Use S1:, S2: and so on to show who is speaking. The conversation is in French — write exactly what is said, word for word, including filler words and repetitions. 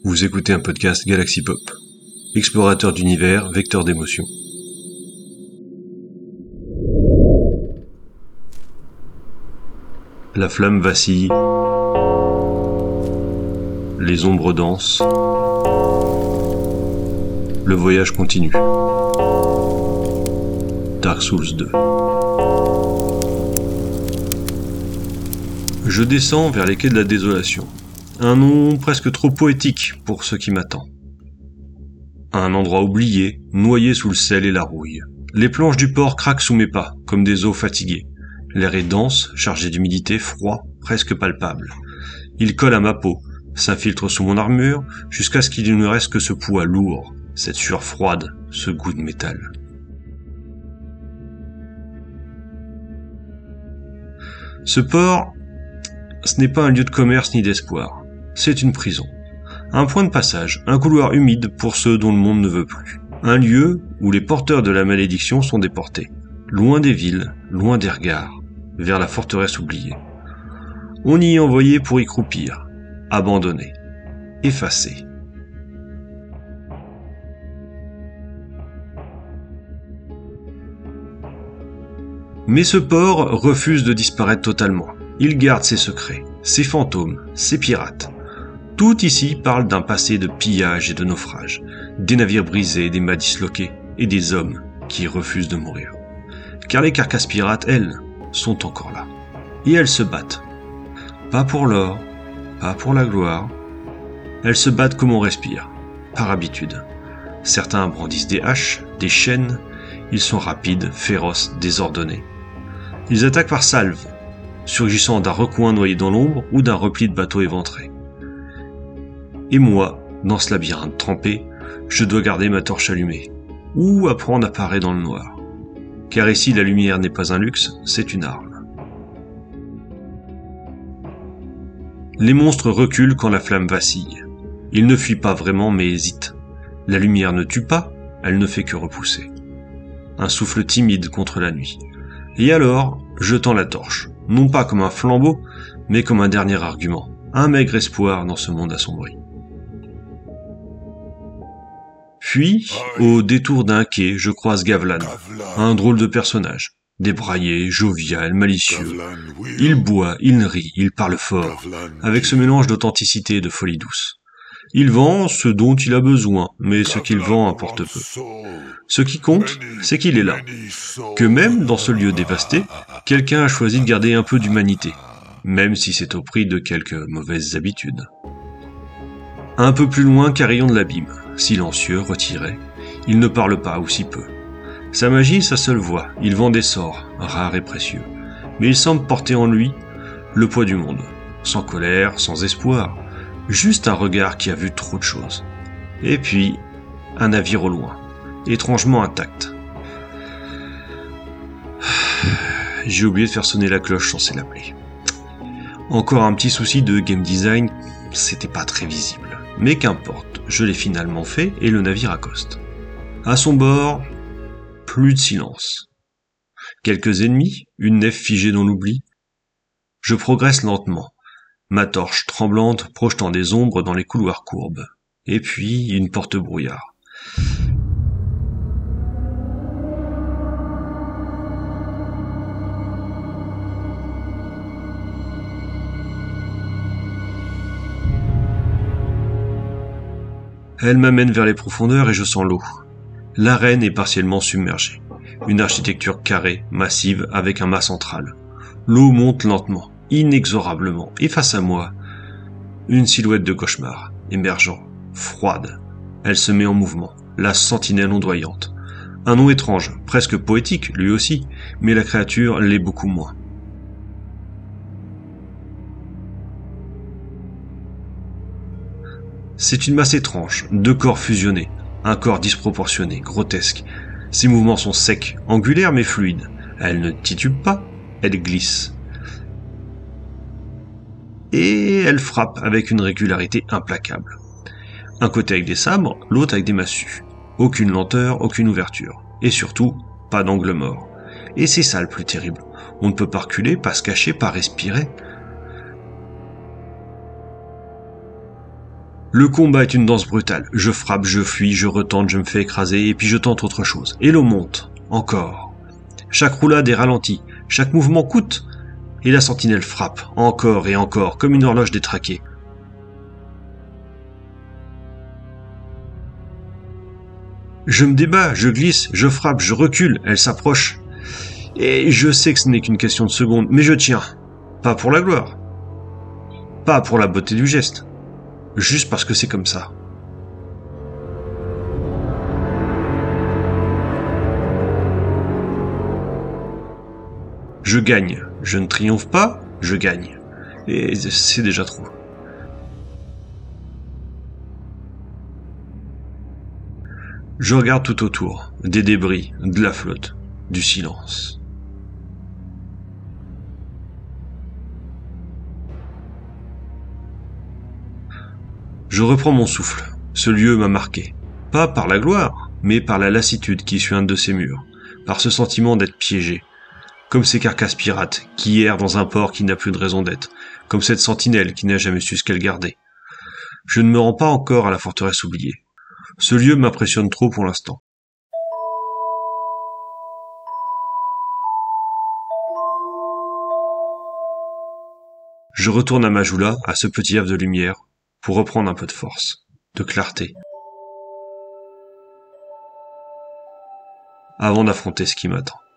S1: Vous écoutez un podcast Galaxy Pop, explorateur d'univers, vecteur d'émotions. La flamme vacille, les ombres dansent, le voyage continue. Dark Souls deux. Je descends vers les quais de la désolation. Un nom presque trop poétique pour ce qui m'attend. Un endroit oublié, noyé sous le sel et la rouille. Les planches du port craquent sous mes pas, comme des os fatigués. L'air est dense, chargé d'humidité, froid, presque palpable. Il colle à ma peau, s'infiltre sous mon armure, jusqu'à ce qu'il ne me reste que ce poids lourd, cette sueur froide, ce goût de métal. Ce port, ce n'est pas un lieu de commerce ni d'espoir. C'est une prison. Un point de passage, un couloir humide pour ceux dont le monde ne veut plus. Un lieu où les porteurs de la malédiction sont déportés. Loin des villes, loin des regards, vers la forteresse oubliée. On y est envoyé pour y croupir, abandonné, effacé. Mais ce port refuse de disparaître totalement. Il garde ses secrets, ses fantômes, ses pirates. Tout ici parle d'un passé de pillage et de naufrage, des navires brisés, des mâts disloqués et des hommes qui refusent de mourir. Car les carcasses pirates, elles, sont encore là. Et elles se battent. Pas pour l'or, pas pour la gloire. Elles se battent comme on respire, par habitude. Certains brandissent des haches, des chaînes. Ils sont rapides, féroces, désordonnés. Ils attaquent par salve, surgissant d'un recoin noyé dans l'ombre ou d'un repli de bateau éventré. Et moi, dans ce labyrinthe trempé, je dois garder ma torche allumée, ou apprendre à parer dans le noir. Car ici, la lumière n'est pas un luxe, c'est une arme. Les monstres reculent quand la flamme vacille. Ils ne fuient pas vraiment, mais hésitent. La lumière ne tue pas, elle ne fait que repousser. Un souffle timide contre la nuit. Et alors, je tends la torche, non pas comme un flambeau, mais comme un dernier argument, un maigre espoir dans ce monde assombri. Puis, au détour d'un quai, je croise Gavlan, un drôle de personnage, débraillé, jovial, malicieux. Il boit, il rit, il parle fort, avec ce mélange d'authenticité et de folie douce. Il vend ce dont il a besoin, mais ce qu'il vend importe peu. Ce qui compte, c'est qu'il est là. Que même dans ce lieu dévasté, quelqu'un a choisi de garder un peu d'humanité, même si c'est au prix de quelques mauvaises habitudes. Un peu plus loin, Carillon de l'Abîme, silencieux, retiré, il ne parle pas ou si peu. Sa magie, sa seule voix, il vend des sorts, rares et précieux, mais il semble porter en lui le poids du monde, sans colère, sans espoir, juste un regard qui a vu trop de choses. Et puis, un navire au loin, étrangement intact. J'ai oublié de faire sonner la cloche censée l'appeler. Encore un petit souci de game design, c'était pas très visible. Mais qu'importe, je l'ai finalement fait et le navire accoste. À son bord, plus de silence. Quelques ennemis, une nef figée dans l'oubli. Je progresse lentement, ma torche tremblante projetant des ombres dans les couloirs courbes. Et puis, une porte brouillard. Elle m'amène vers les profondeurs et je sens l'eau. L'arène est partiellement submergée. Une architecture carrée, massive, avec un mât central. L'eau monte lentement, inexorablement, et face à moi, une silhouette de cauchemar, émergeant, froide. Elle se met en mouvement, la sentinelle ondoyante. Un nom étrange, presque poétique, lui aussi, mais la créature l'est beaucoup moins. C'est une masse étrange, deux corps fusionnés, un corps disproportionné, grotesque. Ses mouvements sont secs, angulaires mais fluides. Elle ne titube pas, elle glisse. Et elle frappe avec une régularité implacable. Un côté avec des sabres, l'autre avec des massues. Aucune lenteur, aucune ouverture. Et surtout, pas d'angle mort. Et c'est ça le plus terrible. On ne peut pas reculer, pas se cacher, pas respirer. Le combat est une danse brutale. Je frappe, je fuis, je retente, je me fais écraser, et puis je tente autre chose. Et l'eau monte. Encore. Chaque roulade est ralentie. Chaque mouvement coûte. Et la sentinelle frappe. Encore et encore, comme une horloge détraquée. Je me débat, je glisse, je frappe, je recule, elle s'approche. Et je sais que ce n'est qu'une question de secondes, mais je tiens. Pas pour la gloire. Pas pour la beauté du geste. Juste parce que c'est comme ça. Je gagne. Je ne triomphe pas, je gagne. Et c'est déjà trop. Je regarde tout autour. Des débris, de la flotte, du silence. Je reprends mon souffle. Ce lieu m'a marqué. Pas par la gloire, mais par la lassitude qui suit un de ces murs. Par ce sentiment d'être piégé. Comme ces carcasses pirates qui errent dans un port qui n'a plus de raison d'être. Comme cette sentinelle qui n'a jamais su ce qu'elle gardait. Je ne me rends pas encore à la forteresse oubliée. Ce lieu m'impressionne trop pour l'instant. Je retourne à Majula, à ce petit havre de lumière, pour reprendre un peu de force, de clarté, avant d'affronter ce qui m'attend.